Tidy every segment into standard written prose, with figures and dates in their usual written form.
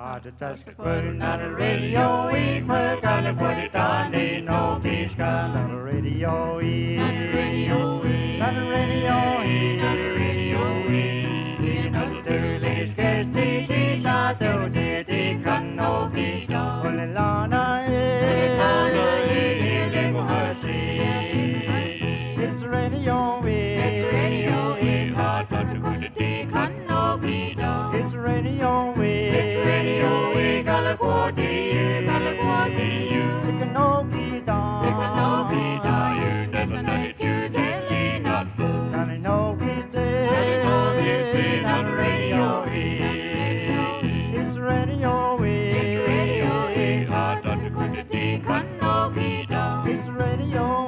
Just putting on the radio, we put on the put it on, ain't no peace on the radio, on the radio, on the radio, on the radio, in Australia's case, they thought they can no be done. Only Lana is, it's radio, it's radio, hard but the good they can no be done. It's radio, it's radio, we California, you can no be done. They can no be done. You never know it, you telling us go. And I know he's dead. On the radio, it's radio, it's radio, hard but the good they can no be done. It's radio,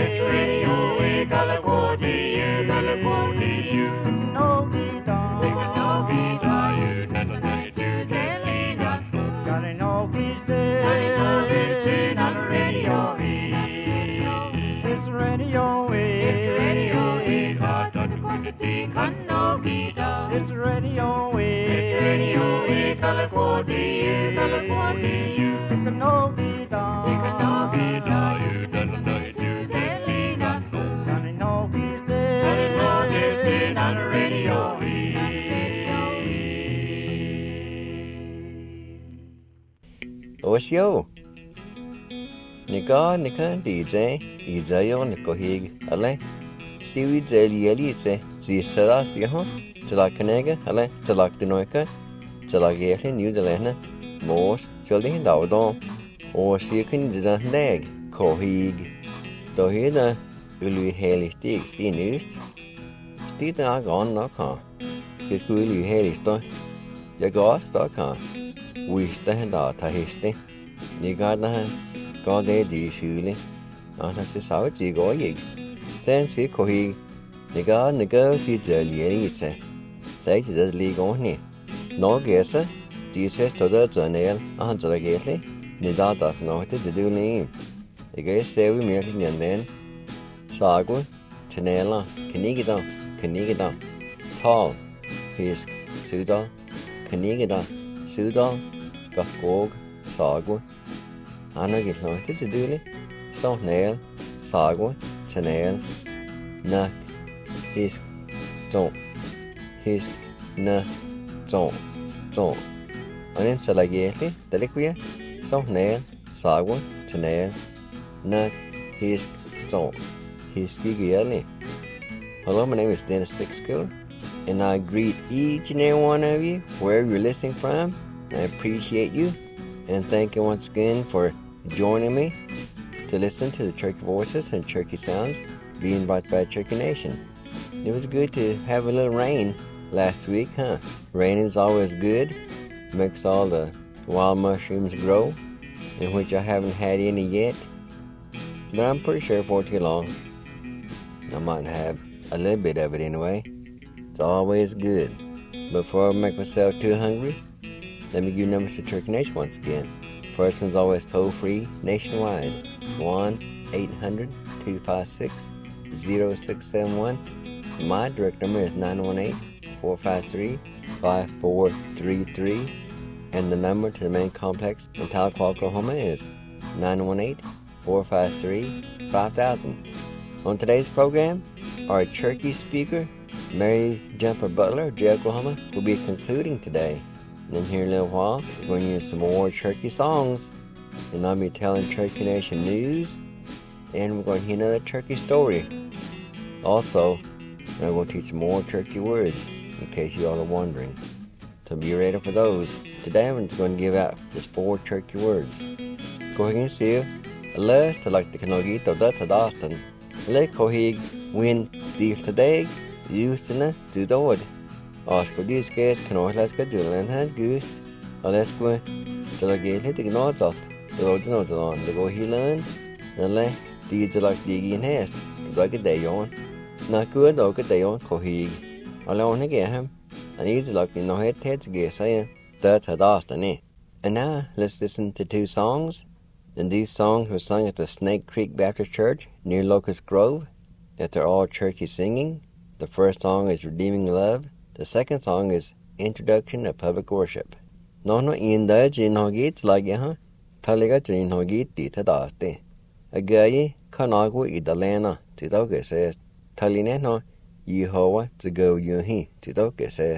California, you can no be done. They can no be done. You never know it, you telling us go. And I know he's dead. On the radio, it's radio, it's radio, hard but the good they can no be done. It's radio, California, you can no be done. They can no be done. You never know it, you telling us go. And I know he's dead. On the radio, What's yo? Nika DJ, Izayo Nikohig, Ale, Siwi Zelieli, Zisaras, Diho, Talakanega, Ale, Talakdinoika, Talageri, New Delena, Mors, Jolin Dowdon, or Siakin Neg, Kohig, Dohida, Ulu Haley Sticks, in East, Stita Gon Naka, His Ulu Haley Stock, Yagot.com. Wish the hand out a hasty. You got the hand, God a D. Shuli, and as a sour jig or yig. Then see Kohig, the god and the girl she's early eats a. They did league on here. No guesser, Jesus to the journal, and to the gately, the dot of noted the do name. The guest say we melting and then Sagu, Chanela, Canigidon, Tall, Fisk, Sudal, Canigidon. Sudal, Gafgog, Sagwa, Anna Gilnoted to Dooley, Salt Nail, Sagwa, Chanel, Nak, Hisk, Zon, Hisk, Na, Zon, Zon. And then Salagati, the liquia, Salt Nail, Sagwa, Chanel, Nak, Hisk, Zon, Hiski. Hello, my name is Dennis Sixkill. And I greet each and every one of you, wherever you're listening from. I appreciate you, and thank you once again for joining me to listen to the Turkey Voices and Turkey Sounds being brought by Turkey Nation. It was good to have a little rain last week, huh? Rain is always good, makes all the wild mushrooms grow, in which I haven't had any yet, but I'm pretty sure before too long I might have a little bit of it anyway. It's always good. Before I make myself too hungry, let me give you numbers to Turkey Nation once again. First one's always toll-free nationwide. 1-800-256-0671. My direct number is 918-453-5433. And the number to the main complex in Tahlequah, Oklahoma is 918-453-5000. On today's program, our Turkey speaker, Mary Jumper Butler of Jay, Oklahoma, will be concluding today. And here in a little while, we're going to use some more Turkey songs. And I'll be telling Turkey Nation news. And we're going to hear another Turkey story. Also, I'm going to teach more Turkey words, in case you all are wondering. So be ready for those. Today I'm just going to give out just 4 Turkey words. Go ahead and see you. Let's select the Kanogito Dutta Dastan. Let Kohig win the today. Using to the wood. Oscar these guys can always let's get doing and goose. Let's go to the gate hitting notes off. The road notes on the go he learn. And let these like digging hast to like a day on. Not good or good day on Kohig. Alone again him. And easy like no head to get saying that had often it. And now let's listen to 2 songs. And these songs were sung at the Snake Creek Baptist Church near Locust Grove. That they're all Turkey singing. The first song is Redeeming Love. The second song is Introduction of Public Worship. nó in đó chỉ nó gít là cái ha thay lấy cái chỉ nó gít thì thế đó thế cái gì khả năng của ít là nó chỉ tao cái sẽ thay lấy nè nó Yehovah to go you he chỉ tao cái sẽ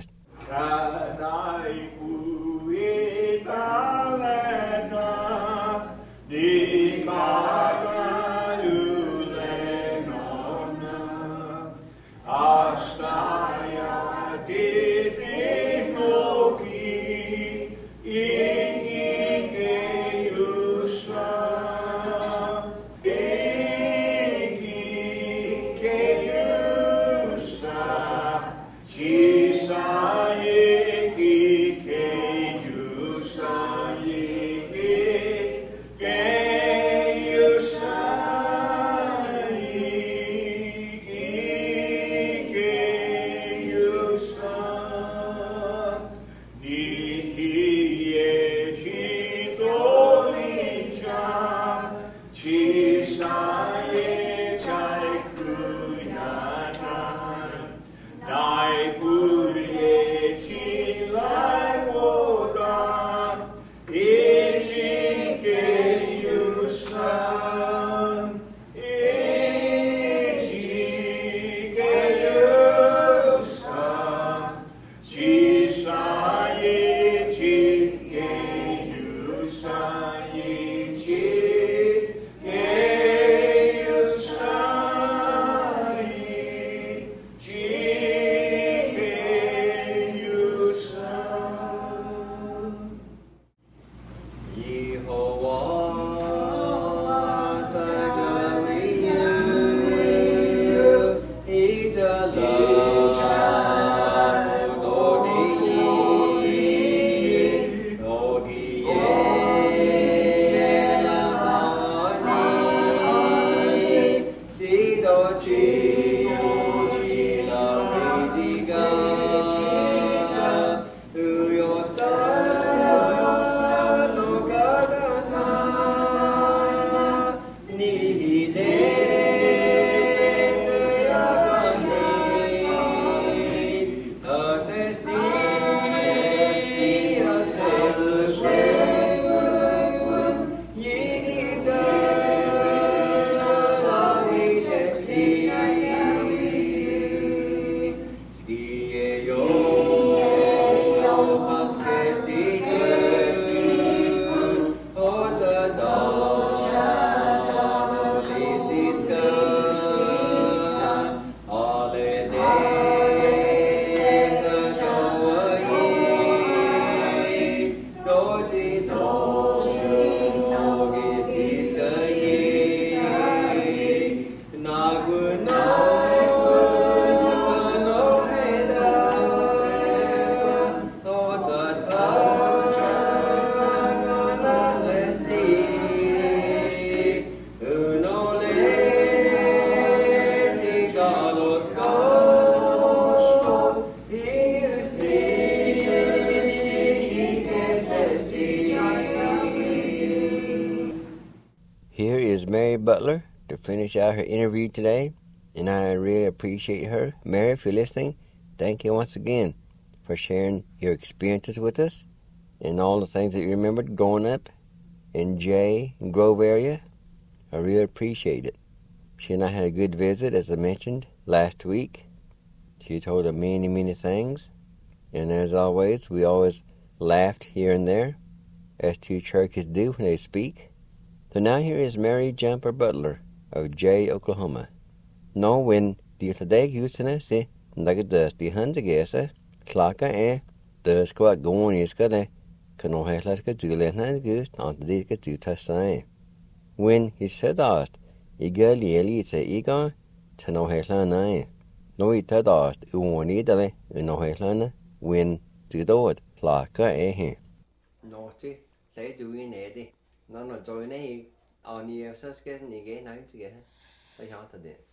Here is Mary Butler to finish out her interview today, and I really appreciate her. Mary, if you're listening, thank you once again for sharing your experiences with us and all the things that you remembered growing up in Jay and Grove area. I really appreciate it. She and I had a good visit, as I mentioned, last week. She told us many, many things, and as always, we always laughed here and there, as two churches do when they speak. So now here is Mary Jumper Butler of Jay, Oklahoma. No, when the today Houston say nugget dust the hands again, Clacka the squat going is gonna cano has like a julian and goose on the dick to Tassan. When he said asked, Eager Lily say Egon to no Heslan nine. No, he tad asked, you won't need a no Heslan when to do it, Clacka Naughty, say doing Eddie. Nó rồi này nhiều số cái này nói gì hết, tôi hỏi thật đấy.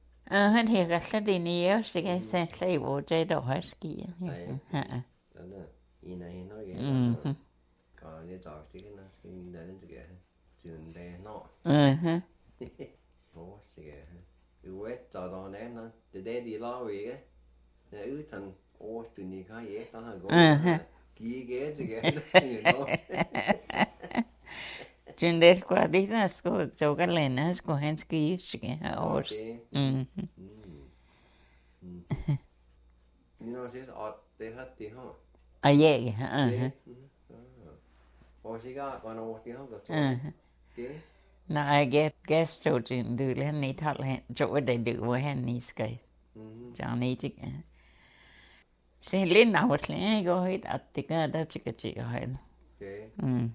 Hắn thì cái gì nhiều sự cái sẽ vô chế độ hết kỹ. Đó là, ý này nói cái. Còn cái trò thì cái nó cái đến cái trường đề nó. Ủa cái cái web trò đó này nó từ đây đi lo về cái, để ứ thành ô từ này cái gì đó là gồm Kige together. Chuyện đấy qua đi là cho cái lên nó có hàng ski cái horse. You know, she's odd. They had the home. À yeah. Or she got one of the home. Now I guess cho chuyện được lên này thật là chỗ để được với hàng này cái. Cho nên chứ. Sẽ lên nào một lần go hết at the cái đó chứ cái chuyện hết. Okay.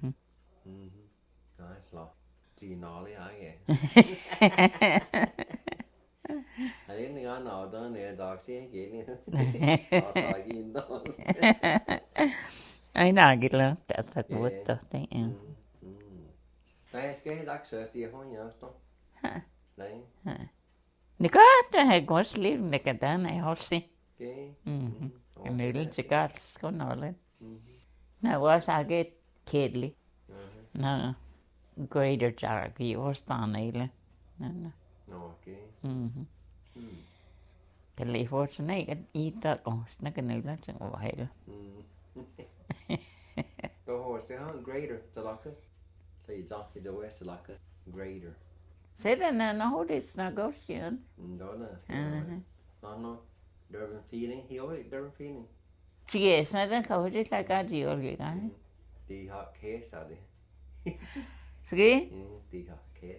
Nice lot. Chị nói đi hả kìa. I didn't think I know done there, dog. She ain't getting it. I know get lắm, that's a good thing. Đấy, cái đặc sở chị không nhớ đâu. Đấy. Nè có hay có sleep nè cái đó này họ xin. Okay. Cái này lên chỉ có có nói lên. Now was I get kidly. No. Greater jar cái was done này lên. No, okay. Cái lý vô số này cái ý ta còn nó cái này là chẳng có hay đâu. Go horse, say how greater talaka. Say it's the west talaka greater. Say that nó hốt it's negotiation. Đó no. Durban feeling, he always Durban feeling. Chị ấy nói rằng không hốt là cái gì rồi cái. Đi học case sao đi. Sige? Đi học case.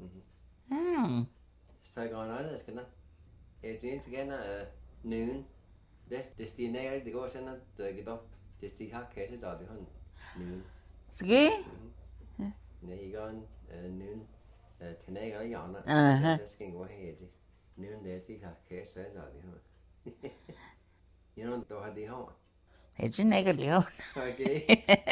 Sài Gòn nói là cái nào. It's cái nào noon. This the này đi qua xem nó cái đó. This đi học case sao đi hơn noon. Sige? Này con noon. Thế này cái nhỏ nó. That's cái qua hay gì. Noon để đi học case sao đi hơn. You know đâu hay đi không? Thế chứ này cái liệu. Okay.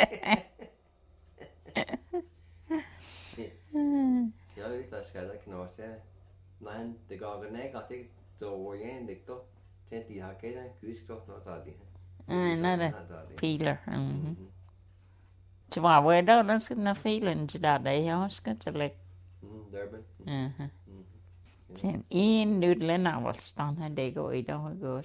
Ja, det skal jeg ikke se. Nej, det går cái này có thể rồi anh được tốt. Trên thì họ cái này cứ tốt nó ra đi. Nó là peeler. Chứ mà về đó nó sẽ nó feeling chứ đã đấy họ sẽ cho lại. Durban. Trên in được lên nào vào stan hay để gọi đâu có.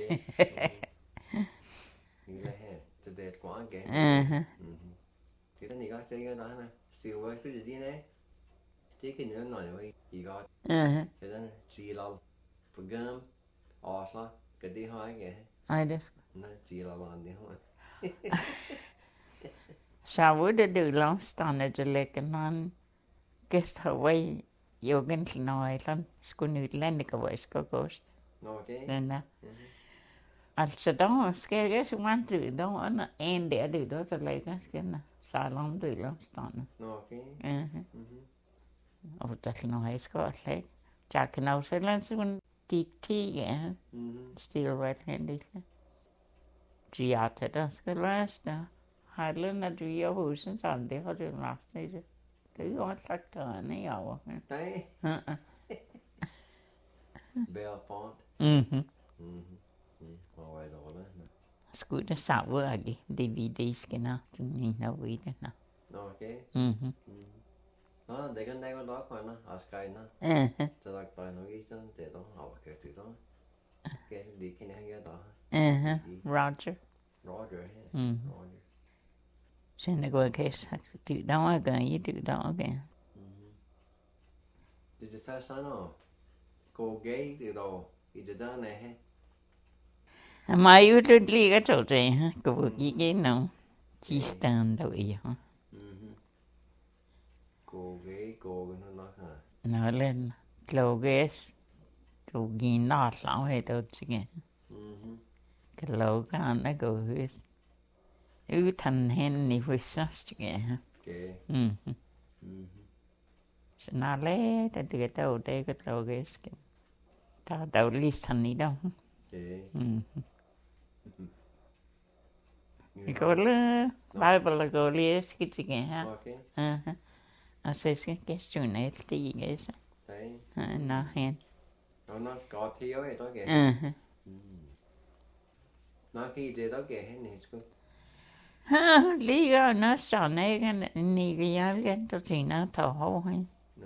Như là hết, từ để quá cái. Cái này có chơi cái đó này, siêu với cái gì này. Chỉ cái nữa nói với chị có. Thế nên chỉ là program, Oslo, cái đi hỏi cái. Ai đấy? Nó chỉ là làm đi hỏi. Sao với được lắm stan này cho lại cái non guest away yêu gần nói lắm, school new lên cái vậy có ghost. Okay. Nên là. Altså đó skal jeg så meget til đó og en der det đó så lægger skal na salon det la stand. Okay. Og der kan noget skal lægge. Jeg kan også lade sig en digti ja. Still right handy. Gia til der skal læse der. Hallen at vi er husen sådan det har det lagt det. Det er jo sagt der nej over. Nej. Belfont. Skulle det savne at DVD skal na du ikke ved det na. Okay. Nó để cái này có đó khỏi nó, ở Sky nó. Cho là bài nó ghi chân để đó học cái chữ đó. Cái đi cái này cái đó. Roger. Roger. Sen det går cái tự đó cái tự đó cái. Thì sao sao nó? Cô gay từ đầu, thì đó này hết. Mà yêu thích liga chỗ gì ha, cô cái nào, chỉ stand đâu vậy hả? Cô cái nó hả? Nó lên, lâu cái, cô ghi nát lắm hay đâu chứ nghe. Cái lâu cái nó cô huyết, yêu thành hen ni huyết sát chứ nghe ha. Nó lấy, ta tự tao đây cái lâu cái, ta tao list thành đi đâu. Cô là Bible cô liếc cái gì ha. À sẽ cái chuyện này thì cái sao? Nó hen. Nó có thiếu vậy đó kìa. Nó khi gì đó kìa hết này chứ. Lý do nó sợ này cái này cái tôi chỉ nó thầu hậu hay.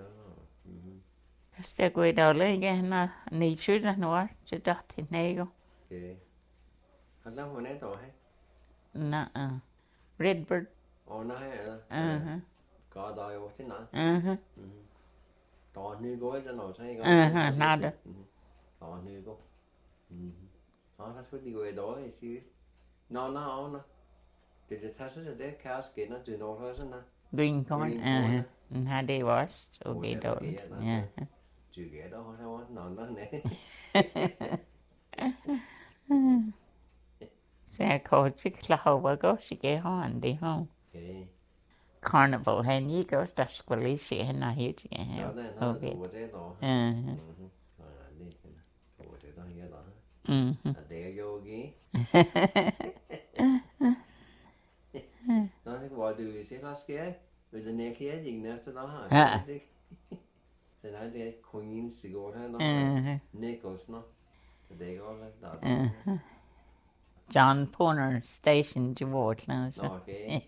Sẽ quay đầu lên cái nó này chút ra nữa chứ đó thì này không. Thật ra hồi nãy tôi hay. nuh-uh. Redbird. nó hay có đòi vô thế nào đòi như gói cho nó thấy nada. đòi như gói nó sẽ đi về đó thì xí nó thì sẽ sẽ để cash cái nó từ nó thôi na Green corn. How they was okay those. Yeah. Chứ cái đó thôi nó nè Sẽ có chiếc lao và có sự cái hòn đi không? Carnival hay như có tất cả lý sĩ hay nào hiểu chứ cái hả? Okay. Để vô ghi nó sẽ gọi từ sẽ last kia bây giờ này kia gì nữa cho nó hả thì nói thì Queen Sigurd nó Nichols nó để có là John Porter Station to watch now. okay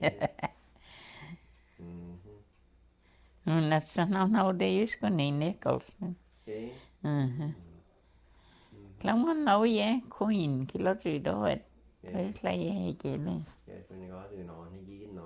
That's no they use going Nichols. okay Lắm nó nói vậy Queen cái lót gì đó vậy thấy là vậy kia này cái có từ nó hay gì nó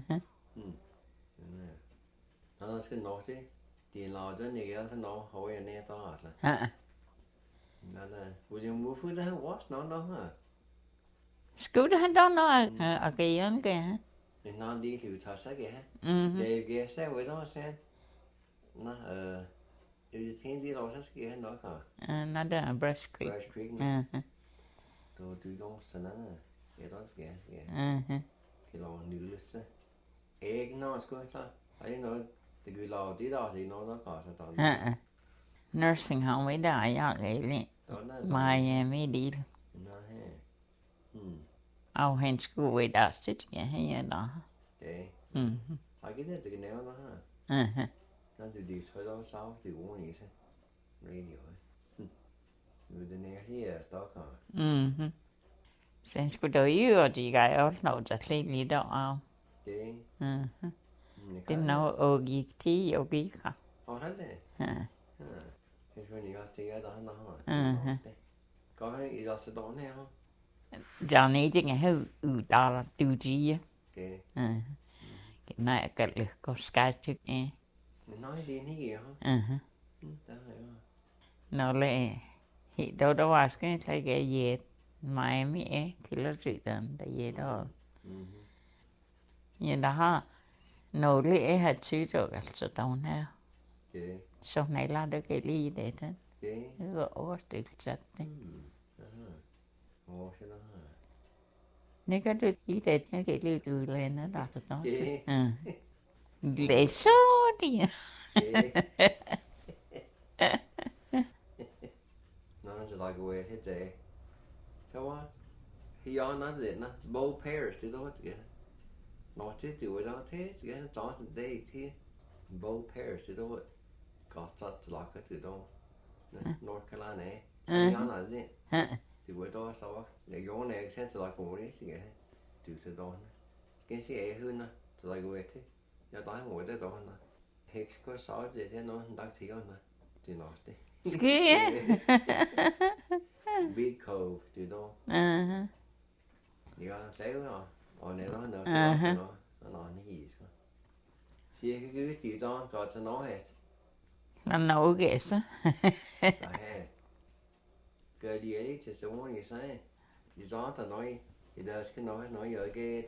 nó sẽ nói chứ tiền lo cho này cái nó hỏi anh em to hả nó là bây giờ mua food đó watch nó đó hả Scooter I don't know okay anh kìa thì nó đi thử thợ sách kìa để ghé xe với nó xem nó từ thiên gì lo sách kìa nó hả nó đã Brush Creek tôi không sợ nó cái đó kìa cái lo nữ lịch xe egg nó có sao ấy nó thì người lo tí đó thì nó có sao tao nursing home với đại ở cái Miami đi nó he high school với đại chứ cái hay đó okay cái này từ cái nào nó ha nó từ đi thôi đó sao từ uống gì thế radio người ta này thì đó cả sen skulle då ju det jag har nått att lite då okay det nå och gick till och gick thế này cái chỗ này có tí đó nó có cái gì đó sẽ đó này không Johnny thì nghe hữu đó tu chi okay cái này cái lực có sky trước nghe nói đi cái gì hả nó lại hiện đâu đó là cái gì Miami thì nó sự tình tại vì đó như đó nấu lễ hạt chứ rồi cả số tàu nào sau này là được cái ly để thế rồi ớt được chặt đấy nếu có được ý để cái ly từ lên nó đạt được nó lễ số đi nóจะลอยกูเท่ๆเพราะว่าที่ย้อนนั่นเด็ดนะ both pairs ที่ตัวที่นอที่ตัวเราเท่ที่ตอนที่ที่ both pairs ที่ตัวก็จัดจะลอยก็ที่ตัว North Carolina ย้อนนั่นเนี่ยที่ตัวสาวเดี๋ยวย้อนเนี่ยเส้นจะลอยกูนี่สิไงที่ตัวนะกินสิขึ้นนะจะลอยกูที่ย้อนตอนหัวได้ตัวนะเฮกก็สาวเดี๋ยวเส้นน้องดักที่ก็นะที่นอที่Big Cove từ đó. Thì có thấy không? Ở này nó nữa nó cái gì sao? Chỉ cái từ đó có cho nó hết. Nó nấu ghê sao? Đấy. Cái gì ấy thì sống như thế. Thì đó ta nói thì đó cái nói ở cái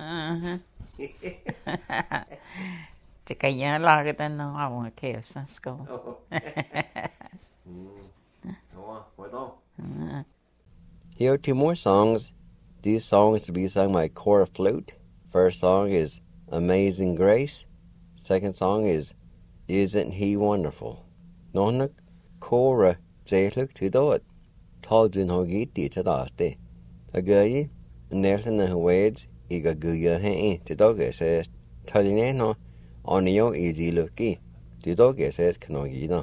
thì cái nhà lo cái tên nó học kêu sao school. Here are two more songs. These songs will be sung by Cora Flute. First song is Amazing Grace. Second song is Isn't He Wonderful? Nona Cora J-look to do it. Toldin Hogiti to Dasti. A guy, Nelson and Wades, Iga Guya Hay, to dog says, Talineno, on your easy looky. To dog says, Canogino.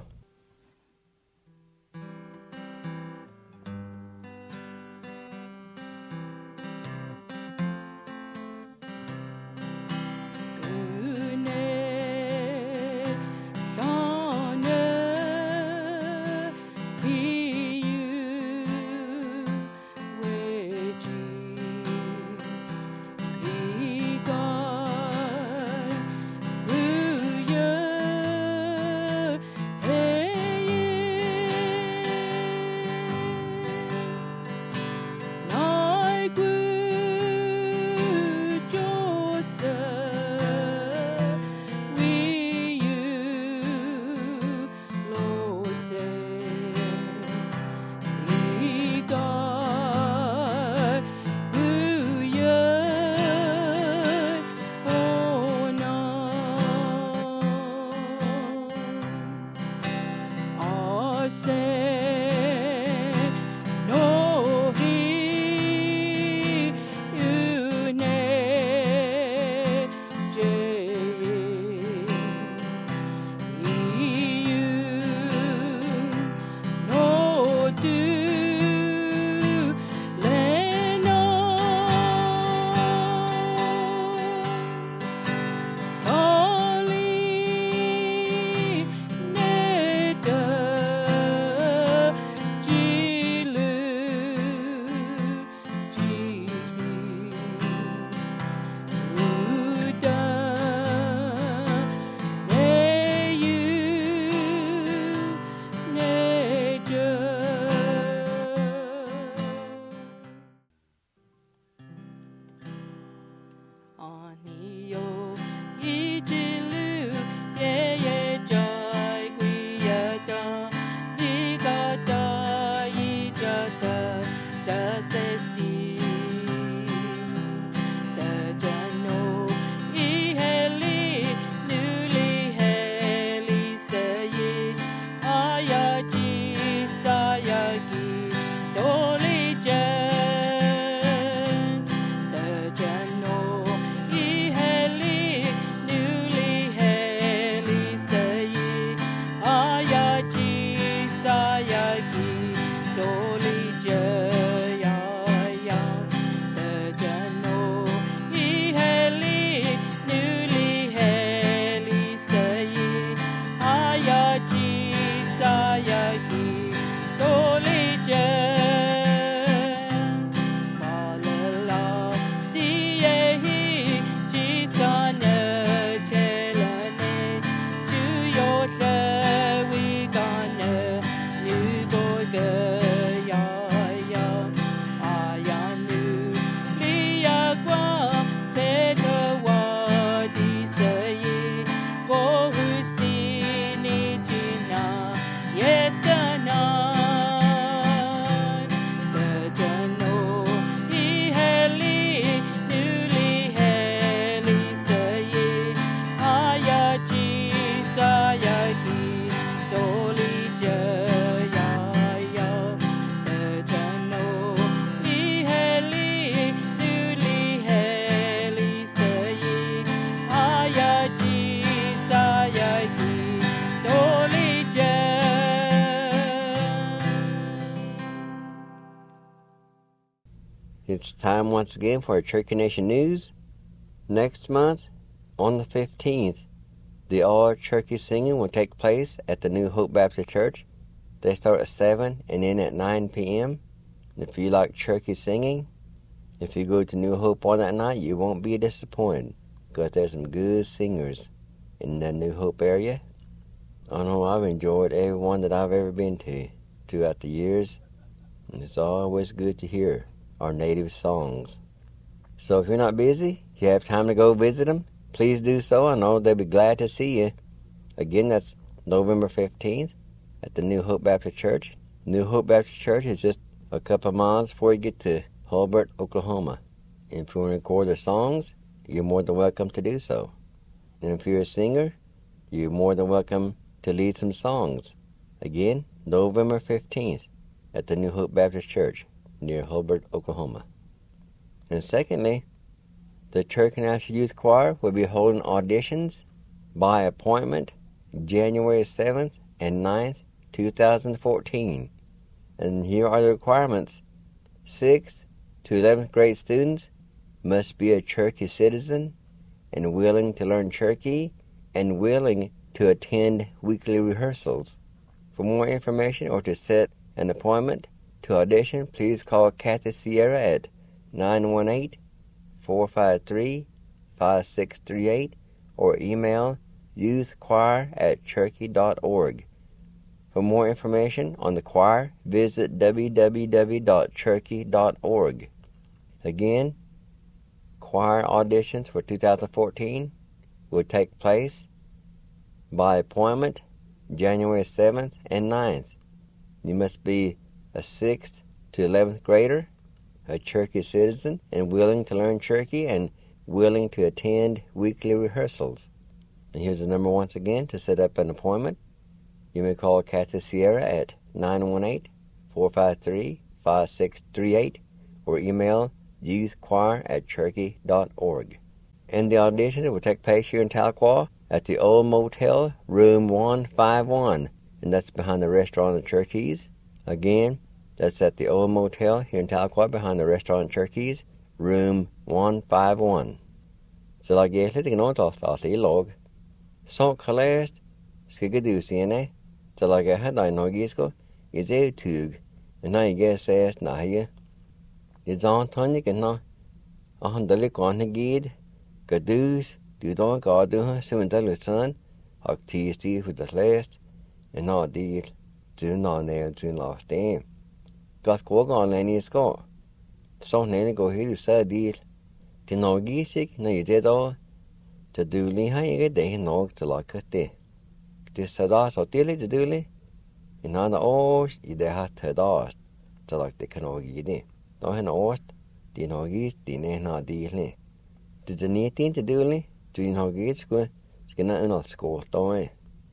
It's time once again for our Cherokee Nation News. Next month, on the 15th, the all-Cherokee singing will take place at the New Hope Baptist Church. They start at 7 and end at 9 p.m. If you like Cherokee singing, if you go to New Hope on that night, you won't be disappointed because there's some good singers in the New Hope area. I know I've enjoyed every one that I've ever been to throughout the years, and it's always good to hear our native songs. So if you're not busy, you have time to go visit them, please do so. I know they'll be glad to see you. Again, that's November 15th at the New Hope Baptist Church. New Hope Baptist Church is just a couple of miles before you get to Hulbert, Oklahoma. And if you want to record their songs, you're more than welcome to do so. And if you're a singer, you're more than welcome to lead some songs. Again, November 15th at the New Hope Baptist Church near Hulbert, Oklahoma. And secondly, the Cherokee National Youth Choir will be holding auditions by appointment January 7th and 9th, 2014. And here are the requirements. 6th to 11th grade students must be a Cherokee citizen and willing to learn Cherokee and willing to attend weekly rehearsals. For more information or to set an appointment to audition, please call Kathy Sierra at 918-453-5638 or email youthchoir@cherokee.org. For more information on the choir, visit www.cherokee.org. Again, choir auditions for 2014 will take place by appointment January 7th and 9th. You must be a 6th to 11th grader, a Cherokee citizen, and willing to learn Cherokee and willing to attend weekly rehearsals. And here's the number once again to set up an appointment. You may call Kathy Sierra at 918-453-5638 or email youthchoir@cherokee.org. And the audition will take place here in Tahlequah at the Old Motel, room 151, and that's behind the restaurant of Cherokees. Again, that's at the Old Motel here in Tahlequah behind the restaurant of Cherokees, room 151. Så la jeg litt nå til oss I log. Så kalest skal jeg du sine, så la jeg hadde en norgisko, jeg ser tug, og når jeg ser snarere. Jeg sånn tønnig nå, og han dalig gående gid, gadus, du da gadu, så en dalig sønn, og tidstig for det lest, og nå dit, du nå ned til last dem. Godt gå gående I skå. Så nede går helt så dit, Thì nó ghi xích nó dễ đó cho đủ lý hay cái để nó cho là cái tệ thì sau đó sau tiên lấy cho đủ lý thì nó ô để hát thở đó cho là cái nó ghi đi nó hay nó thì nó ghi thì này nó đi này thì cho nên tin cho đủ lý thì nó ghi cái nó nó school thôi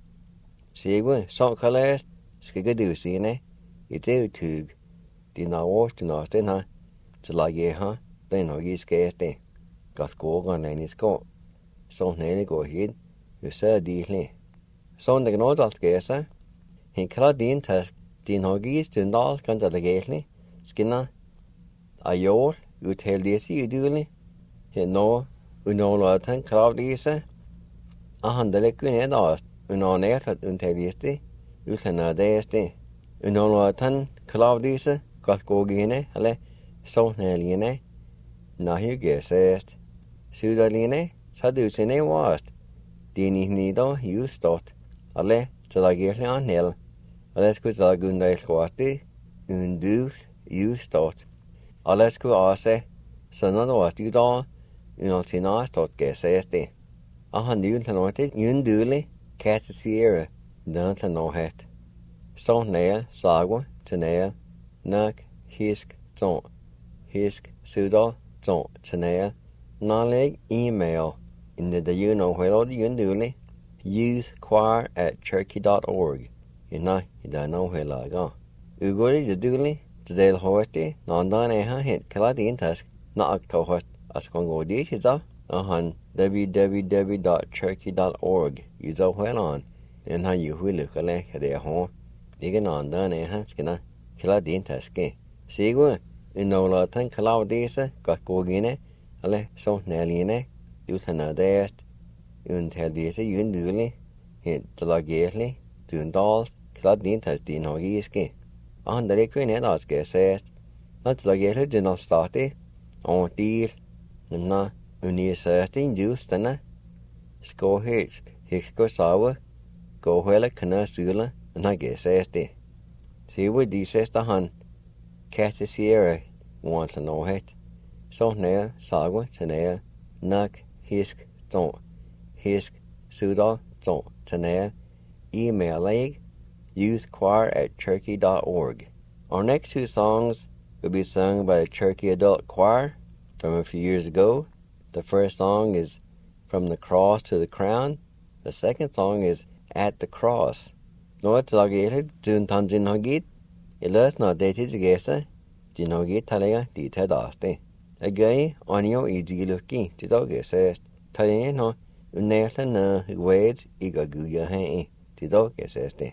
xí quá sau khi lấy cái điều gì này cái thứ thì nó thì nó tên ha cho là gì ha tên nó ghi cái tên các cô còn này có sau này có hiện rồi sẽ đi lên sau này nó đặt cái sao hiện cả điện thật thì nó ghi trên đó kan ta cái lên skina ayor utel đi xí đi lên hiện nó là thằng cloud đi sao han det cái này đó nó này thật utel đi xí utel na đây xí là thằng cloud đi sao các cô ghi này hay sau này liền này nó hiểu cái sao sudah line sadu sene wast dini nido justot alle tlagerle anel alle sku tlagunde squati undu justot alle sku ase sanado wasti do unotina stot geseste han dun tanote undule catasiera dan tanohet so ne sagwa tnea nak hisk ton hisk sudo ton tnea knowledge email in the you know where all you do le youthchoir@cherokee.org ina ida no where go ugori the do le today hoite non dan ha hit kala the task na akto hot as kongo di chiza han www.cherokee.org izo where on and how you will look ale kade ho diga non dan ha skina kala the task ke sigo ino la tan kala di sa ka ko gine alle så nærliggende utanna dest until disse jundule helt lagerlig tundal kladdin tas din hogiske andre kvinne da skal ses at lagerlig den stati og dir na unisæstin justana skohik hiksko sawa go hele kana sula na gesesti se would disse sta han Catasiera wants to know it so nea sagwa tnea nak hisk ton hisk sudo ton tnea email youthchoir@cherokee.org. Our next two songs will be sung by the Cherokee Adult Choir from a few years ago. The first song is From the Cross to the Crown. The second song is At the Cross. No tlagele dun tanjin hagit ilas na dated gesa dinogit talega ditadaste. Again, on your easy looking to dog assessed. Telling no, Nathan waits igaguya hay to dog assessed.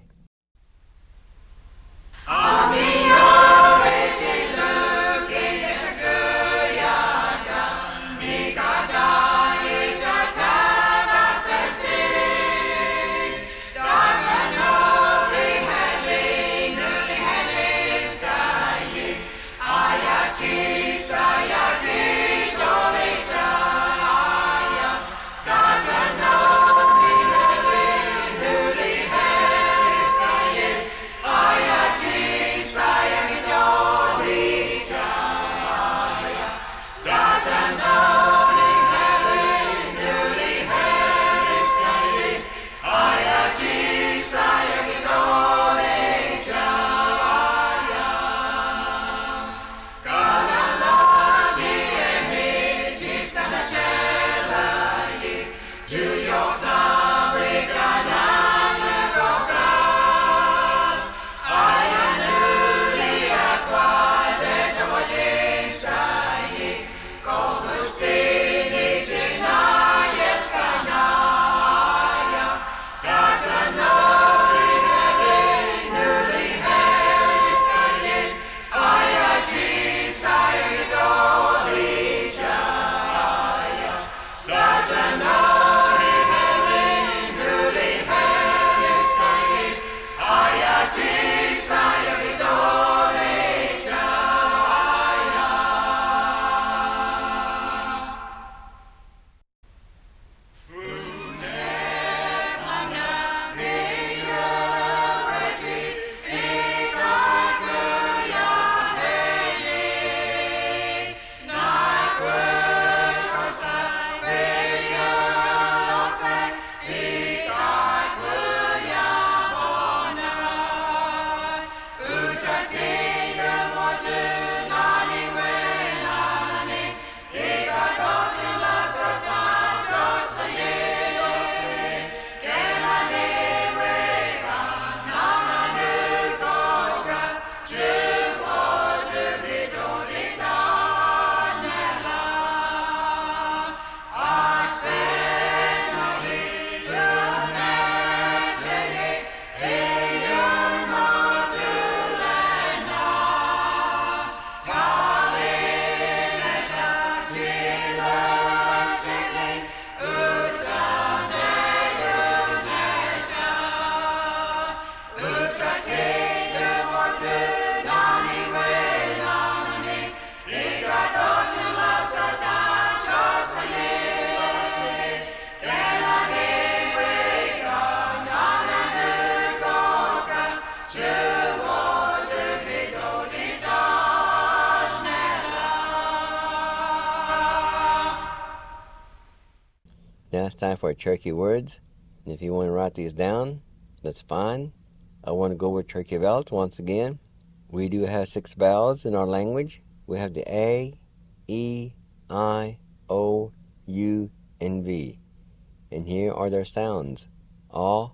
Now it's time for Cherokee words. And if you want to write these down, that's fine. I want to go with Cherokee vowels once again. We do have 6 vowels in our language. We have the A, E, I, O, U, and V. And here are their sounds. A,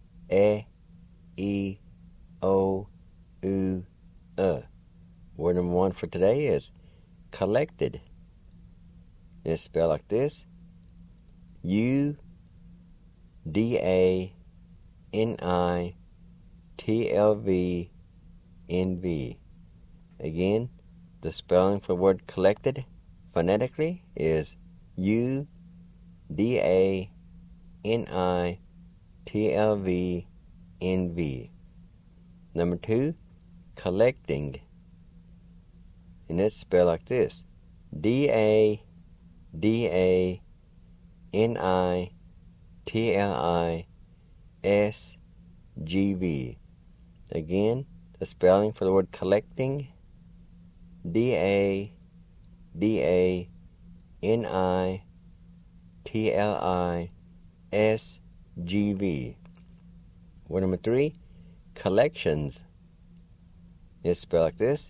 E, O, U, Word number 1 for today is collected. It's spelled like this. U-D-A-N-I-T-L-V-N-V. Again, the spelling for the word collected phonetically is U-D-A-N-I-T-L-V-N-V. Number 2, collecting. And it's spelled like this. D-A-D-A-N-I-T-L-I-S-G-V. Again, the spelling for the word collecting. D-A-D-A-N-I-T-L-I-S-G-V. Word number 3, collections. It's spelled like this.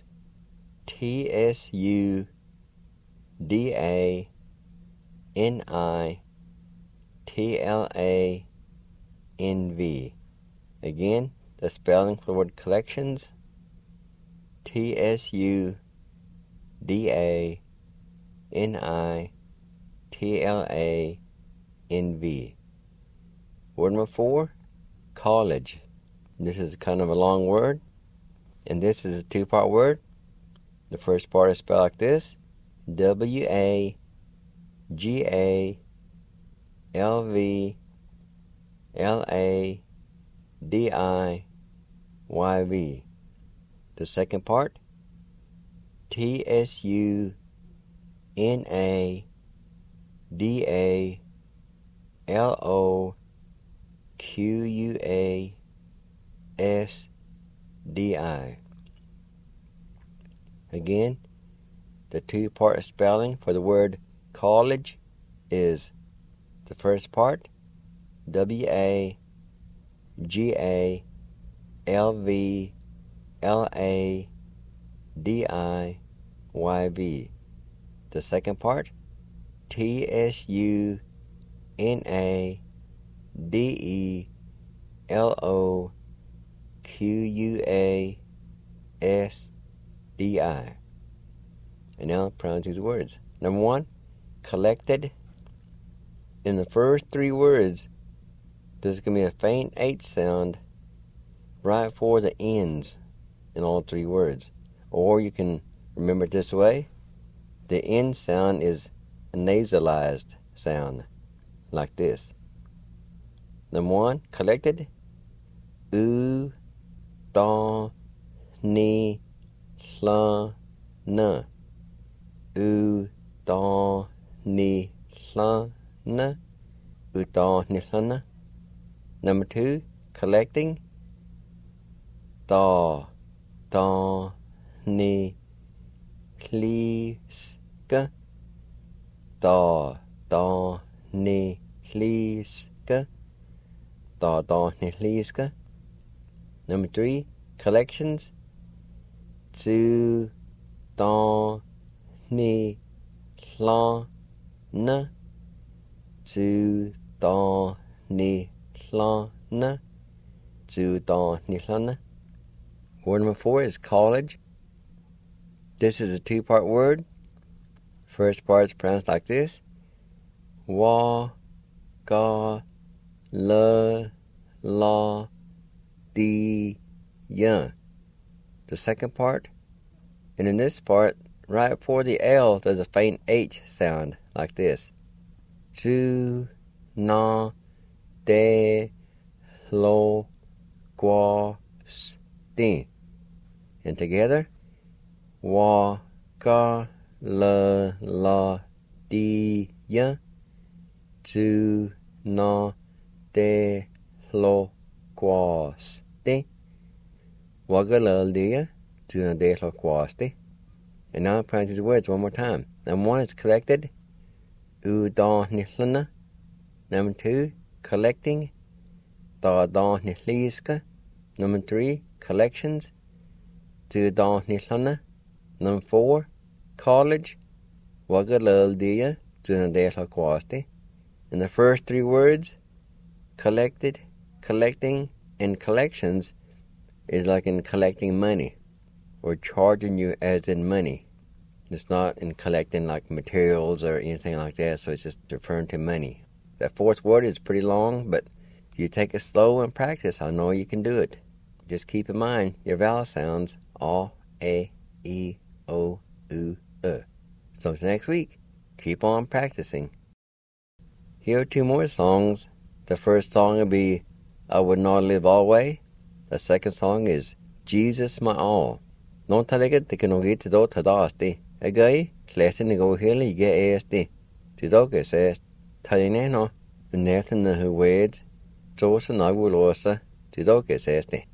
T-S-U-D-A-N-I-T-L-A-N-V. Again, the spelling for the word collections. T-S-U-D-A-N-I-T-L-A-N-V. Word number 4, college. This is kind of a long word, and this is a 2-part word. The first part is spelled like this. W-A-G-A-L-V-L-A-D-I-Y-V. The second part, T-S-U-N-A-D-A-L-O-Q-U-A-S-D-I. Again, the 2-part spelling for the word college is the first part, W-A-G-A-L-V-L-A-D-I-Y-V. The second part, T-S-U-N-A-D-E-L-O-Q-U-A-S-D-I. And now pronounce these words. Number 1, collected. In the first 3 words, there's going to be a faint H sound right before the ends in all 3 words. Or you can remember it this way. The end sound is a nasalized sound, like this. Number 1, collected. U, da, ni, sla, na. U, da, ni, sla, na. U, da, ni, sla, na. Number 2, collecting. Da, da, ni, kliska. Da, da, ni, kliska. Da, da, ni, kliska. Number 3, collections. Tsu, da, ni, sla, na. Tsu, da, ni, sla, na. Tsu, da, ni, sla, na. Word number 4 is college. This is a 2-part word. First part is pronounced like this. Wa, ga, la, la, di, ya. The second part. And in this part, right before the L, there's a faint H sound like this. Tu, na, de, lo, gua, sti. And together, wa, ga, la, la, di, ya. Tu, na, de, lo, gua, sti. Wa, ga, la, di, ya. Tu, na, de, lo, gua, sti. And now I'll pronounce these words one more time. Number 1 is collected. U, da, ni, sla, na. Number 2, collecting. Da don ni liska. Number 3, collections. Tu don ni lana. Number 4, college. Wagalal dia. Tu na de la quasti. And the first 3 words, collected, collecting, and collections, is like in collecting money. Or charging you as in money. It's not in collecting like materials or anything like that, so it's just referring to money. That 4th word is pretty long, but if you take it slow and practice, I know you can do it. Just keep in mind your vowel sounds, A, A, E, O, U, E. So until next week, keep on practicing. Here are 2 more songs. The first song will be I Would Not Live Always. The second song is Jesus My All. Non talaga tikinogi tido tadasti. Agay, klesin nigo hili ge esti. Tido ke says, taline no, unertan na hu weds, zosa nagulosa, tido ke sesti.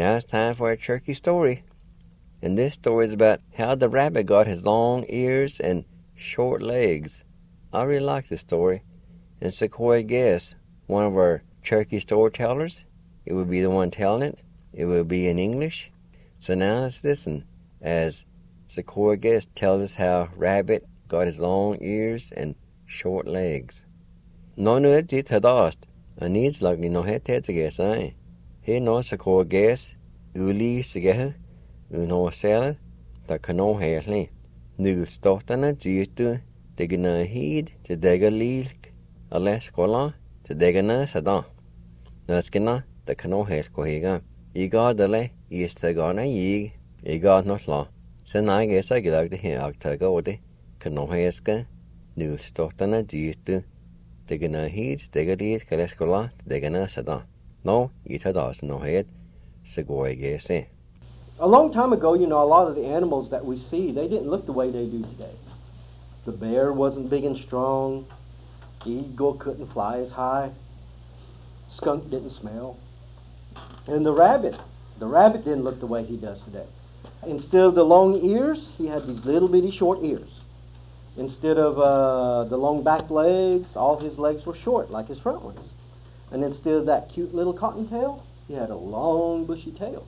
Now it's time for a turkey story. And this story is about how the rabbit got his long ears and short legs. I really like this story. And Sequoia Guess, one of our turkey storytellers, it would be the one telling it. It would be in English. So now let's listen as Sequoia Guess tells us how rabbit got his long ears and short legs. No nu dit hadast. Needs like no het guess I. He no Sequoia Guess. Uli sige. No sel. Da kano herli. Nu stotana jitu. Digna heed to dega lilk. Ales kola to degana sada. Naskina da kano het kohiga. Iga dale is tagana yig. Iga no sla. Sen I guess I get out the hair octaga ode. Kano heska. Nu stotana jitu. Digna heed dega lilk ales kola to degana sada. No, it hadas no head. Sequoia Guess. A long time ago, a lot of the animals that we see, they didn't look the way they do today. The bear wasn't big and strong. The eagle couldn't fly as high. Skunk didn't smell. And the rabbit didn't look the way he does today. Instead of the long ears, he had these little bitty short ears. Instead of the long back legs, all his legs were short, like his front ones. And instead of that cute little cottontail, he had a long bushy tail.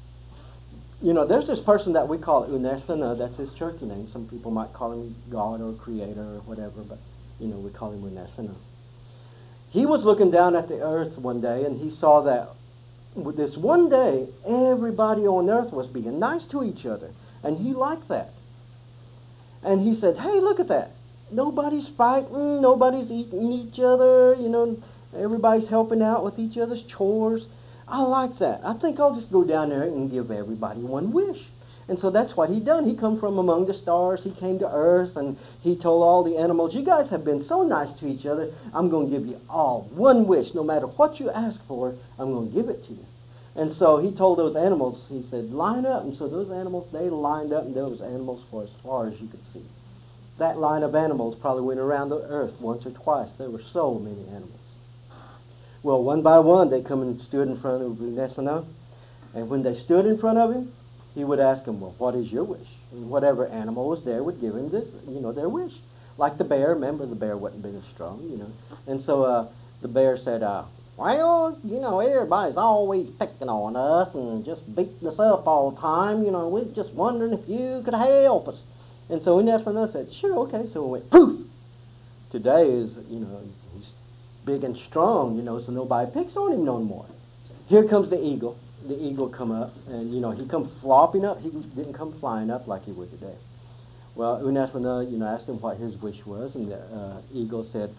There's this person that we call Uneslana, that's his Cherokee name. Some people might call him God or Creator or whatever, but, we call him Uneslana. He was looking down at the earth one day, and he saw that with this one day, everybody on earth was being nice to each other, and he liked that. And he said, hey, look at that. Nobody's fighting, nobody's eating each other, everybody's helping out with each other's chores. I like that. I think I'll just go down there and give everybody one wish. And so that's what he done. He come from among the stars. He came to earth, and he told all the animals, you guys have been so nice to each other. I'm going to give you all one wish. No matter what you ask for, I'm going to give it to you. And so he told those animals, he said, line up. And so those animals, they lined up, and there was animals for as far as you could see. That line of animals probably went around the earth once or twice. There were so many animals. Well, one by one, they come and stood in front of Uneslana. And when they stood in front of him, he would ask them, well, what is your wish? And whatever animal was there would give him this, their wish. Like the bear. Remember, the bear wasn't big and strong, And so the bear said, well, everybody's always picking on us and just beating us up all the time. We're just wondering if you could help us. And so Uneslana said, sure, okay. So it went, poof! Today is, he's big and strong, so nobody picks on him no more. Here comes the eagle. The eagle come up, and, he come flopping up. He didn't come flying up like he would today. Well, Uneslana, asked him what his wish was, and the eagle said,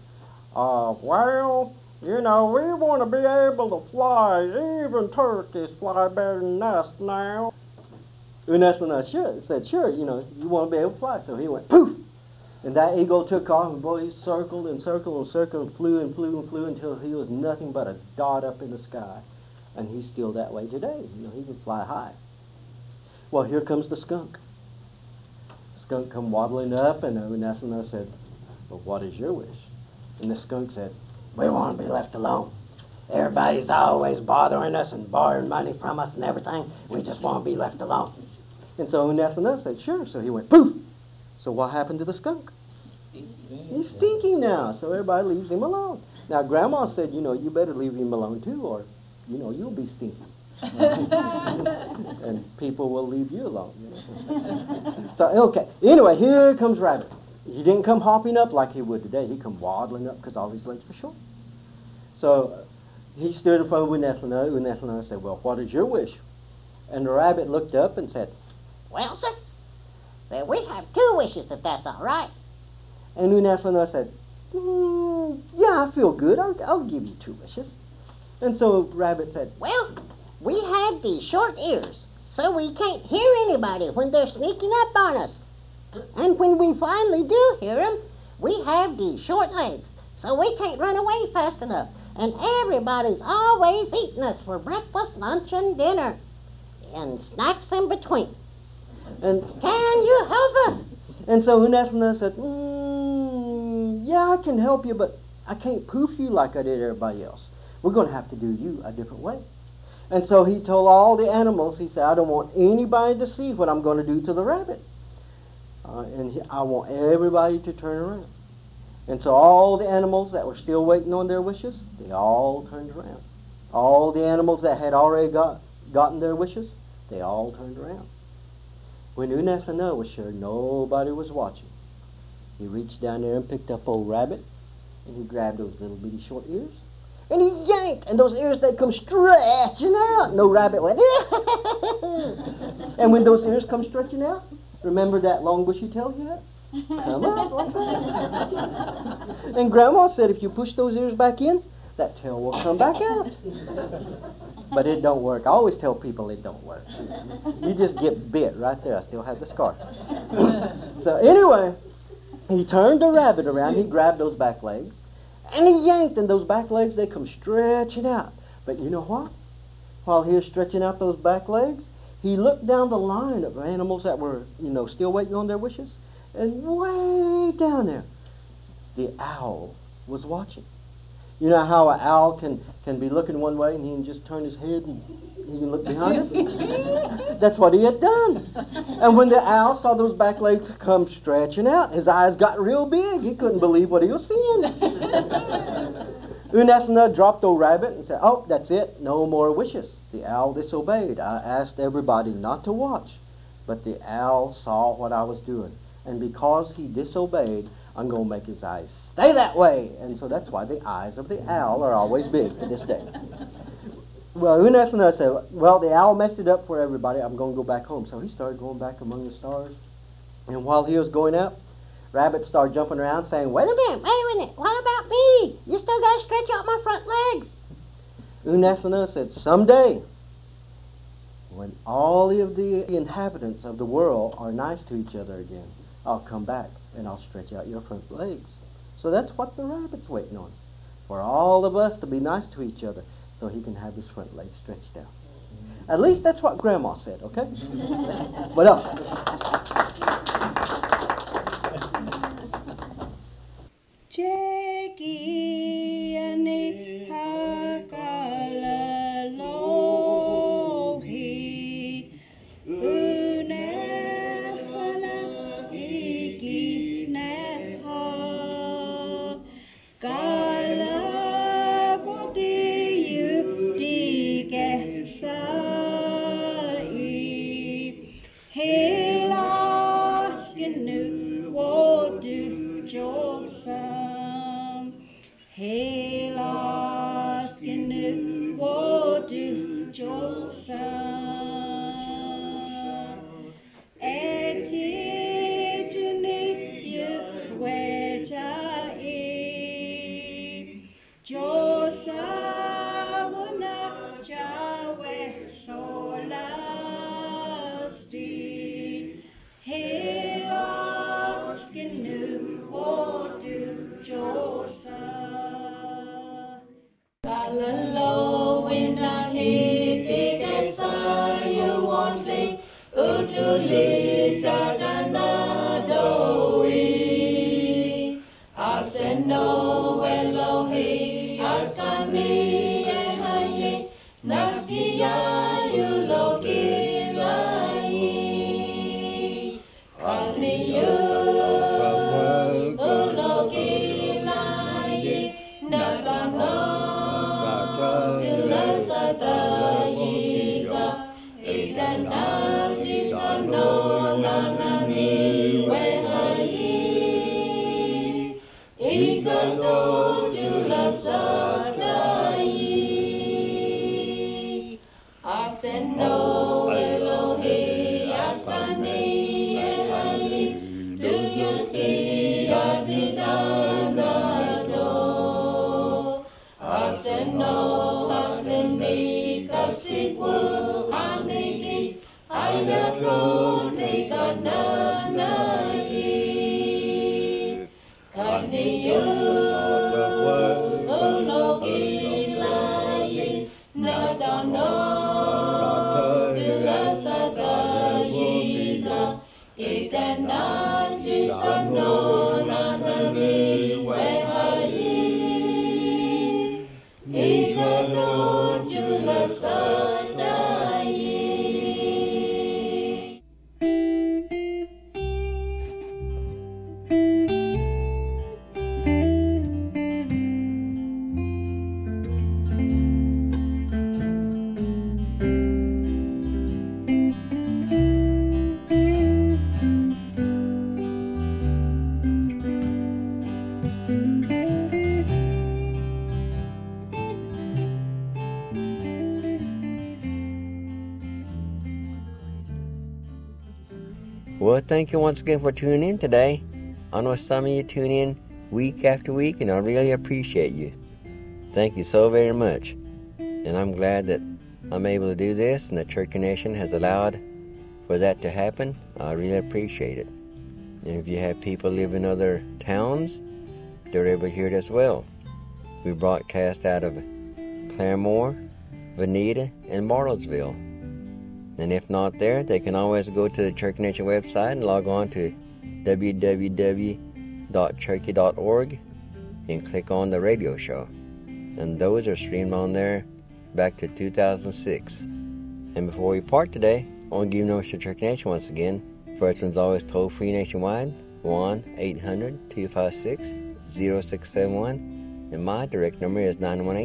well, we want to be able to fly. Even turkeys fly better than us now. Uneslana said, sure, you want to be able to fly. So he went, poof! And that eagle took off, and boy, he circled and circled and circled and flew and flew and flew until he was nothing but a dot up in the sky. And he's still that way today. He can fly high. Well, here comes the skunk. The skunk come waddling up, and Uneslana said, well, what is your wish? And the skunk said, we want to be left alone. Everybody's always bothering us and borrowing money from us and everything. We just want to be left alone. And so Uneslana said, sure. So he went, poof! So what happened to the skunk? He's stinking now, so everybody leaves him alone. Now, Grandma said, you better leave him alone too, or, you'll be stinky. And people will leave you alone. So, okay. Anyway, here comes Rabbit. He didn't come hopping up like he would today. He come waddling up because all his legs were short. So he stood in front of Uneslana. Uneslana said, well, what is your wish? And the rabbit looked up and said, well, sir, we have 2 wishes, if that's all right. And Uneslana said, yeah, I feel good. I'll give you 2 wishes. And so Rabbit said, well, we have these short ears, so we can't hear anybody when they're sneaking up on us. And when we finally do hear them, we have these short legs, so we can't run away fast enough. And everybody's always eating us for breakfast, lunch, and dinner, and snacks in between. And can you help us? And so Uneslana said, yeah, I can help you, but I can't poof you like I did everybody else. We're going to have to do you a different way. And so he told all the animals, he said, I don't want anybody to see what I'm going to do to the rabbit. I want everybody to turn around. And so all the animals that were still waiting on their wishes, they all turned around. All the animals that had already gotten their wishes, they all turned around. When Unefana was sure nobody was watching, he reached down there and picked up old Rabbit, and he grabbed those little bitty short ears, and he yanked, and those ears, they come stretching out. And no Rabbit went, and when those ears come stretching out, remember that long bushy tail you had? Come out like that. And Grandma said if you push those ears back in, that tail will come back out. But it don't work. I always tell people it don't work. You just get bit right there. I still have the scar. So anyway, he turned the rabbit around. He grabbed those back legs, and he yanked, and those back legs, they come stretching out. But you know what? While he was stretching out those back legs, he looked down the line of animals that were, still waiting on their wishes. And way down there, the owl was watching. You know how an owl can be looking one way and he can just turn his head and he can look behind him? That's what he had done. And when the owl saw those back legs come stretching out, his eyes got real big. He couldn't believe what he was seeing. Unefana dropped old Rabbit and said, oh, that's it, no more wishes. The owl disobeyed. I asked everybody not to watch, but the owl saw what I was doing. And because he disobeyed, I'm going to make his eyes stay that way. And so that's why the eyes of the owl are always big to this day. Well, Unefana said, well, the owl messed it up for everybody. I'm going to go back home. So he started going back among the stars. And while he was going up, Rabbit started jumping around saying, wait a minute, what about me? You still got to stretch out my front legs. Unefana said, someday, when all of the inhabitants of the world are nice to each other again, I'll come back and I'll stretch out your front legs. So that's what the rabbit's waiting on, for all of us to be nice to each other so he can have his front legs stretched out. At least that's what Grandma said, okay? What else? Jackie and Jula Well, thank you once again for tuning in today. I know some of you tune in week after week, and I really appreciate you. Thank you so very much. And I'm glad that I'm able to do this, and the Cherokee Nation has allowed for that to happen. I really appreciate it. And if you have people live in other towns, they're able to hear it as well. We broadcast out of Claremore, Veneta, and Bartlesville. And if not there, they can always go to the Cherokee Nation website and log on to www.cherokee.org and click on the radio show. And those are streamed on there back to 2006. And before we part today, I want to give notice to Cherokee Nation once again. First one's always toll-free nationwide, 1-800-256-0671. And my direct number is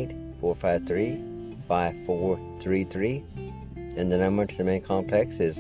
918-453-5433. And the number to the main complex is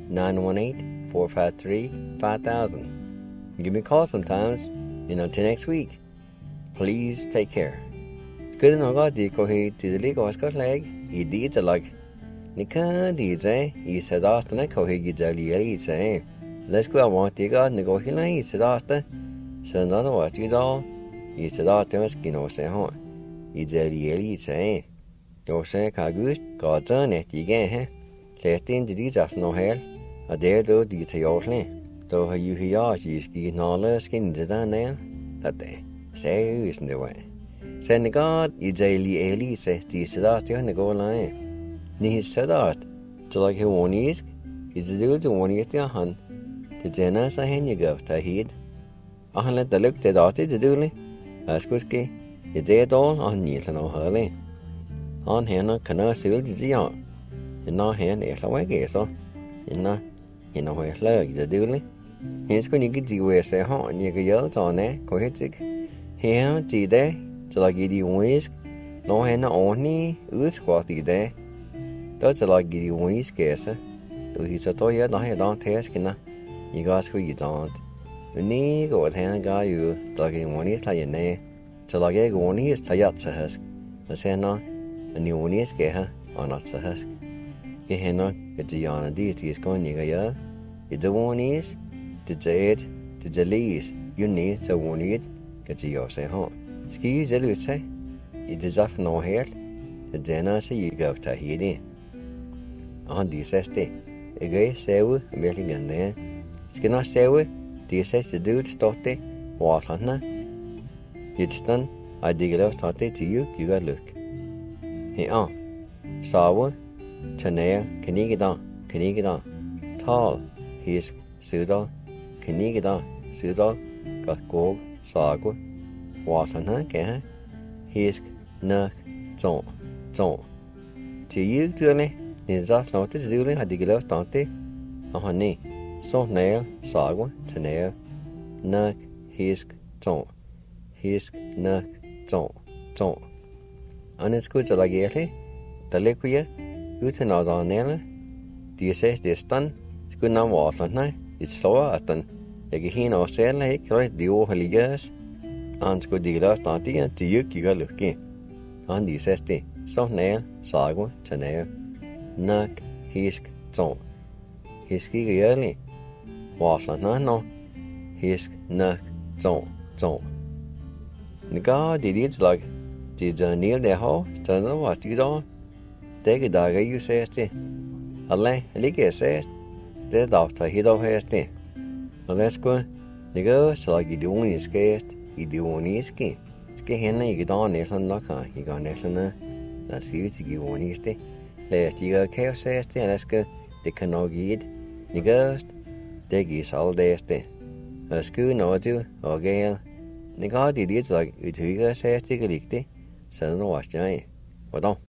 918-453-5000. Give me a call sometimes. And until next week, please take care. Good to know God, go ahead to the legal Oscar leg. He did a like. Nika did say, he said, Austin, I go ahead, you jelly, say. Let's go, I want to go, and go here, he said, Austin. So another what you do, he said, Austin, skin or say, huh? He jelly, say. Då säger August, Godson ett igen, släppte inte dit af no hel, och där då dit till Åsle. Då har ju jag ski nåla skin det där ner, det seriöst det var. Sen God I daily elise, de sidder til henne går lege. Ni sidder til like honisk, I det du honisk der han. Det tænder sig hen jeg gav til hit. Og han lader lukke det der til det dårligt. Jeg skulle ske, det er dårligt, og han nielsen og hørlig. Han hænder kan også se ud til det her. Når han er så væk så. Når han slag I det dårligt. Han skulle ikke give sig hånd, jeg kan gøre sådan, går helt ikke. Her til det, til at give de unisk, når han ordentlig udskåret I det. Då til at give de unisk gæse. Så I så tog jeg, når jeg langt tæskende. I går sgu I tant. Men I går at han gør jo, der kan unisk lade ned. Til at jeg unisk lade hjert sig hæsk. Og senere, en unisk her, og not så hæsk. Jeg hænder, at de gjerne de skal ikke gøre. I det unisk, det er et, det er læs, jo ned til unisk, kan de jo se her. Skal I selv ud til? I det så for noget helt, det er så I går til hele. Og han de sæs det. Jeg gør sæve, med lige gerne der. Skal nok sæve, de sæs det ud, stort det, hvor han er. Et stand, at de kan lave stort det til jo, gør lykke. Her, sove, tjenere, kan ikke der, tal, hisk, sødal, kan ikke der, sødal, godt gåg, sago, hvor han er, kan have, hisk, nok, zon. Til jo, dyrene, det så slået til dyrene, har de kan lave stort det, og han er, så nære, sago, tjenere, nok, hisk, zon, nok, zon. Og det skulle til at lage der ligger jeg, uden noget der nære. De sæs det stand, skulle nå være sådan, nej, det slår at den. Jeg kan hende også særlig ikke, og det ord har ligget. Og han skulle de lave start det, til jeg gør lykke. Og han de sæs det, så nære, sago, til nære. Nok, hisk, zon. Hisk ikke jærlig. Hvor sådan, nej, nå. Hisk, nok, zon. Det gør det lidt slag. Det er nede der har, så der var det der. Det er der jo sæs det. Alle ligger sæs. Det er der der helt af her det. Og lad os gå. Det gør så i det uniske, skal hende ikke der næsten nok her. I går næsten der siger til det uniske. Lad os de gør kæve sæs det, lad os gå. Det kan nok give det. Det gør det giver så alt det. Og skue noget til og gæld. Det gør det lidt så i tykker sæs det kan ligge det. Så nu var jeg. Hvordan?